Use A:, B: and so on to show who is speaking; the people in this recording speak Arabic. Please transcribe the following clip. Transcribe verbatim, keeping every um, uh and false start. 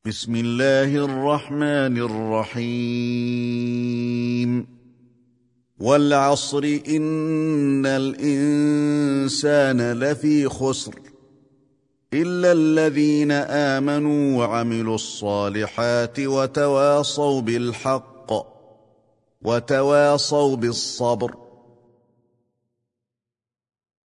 A: بسم الله الرحمن الرحيم والعصر إن الإنسان لفي خسر إلا الذين آمنوا وعملوا الصالحات وتواصوا بالحق وتواصوا بالصبر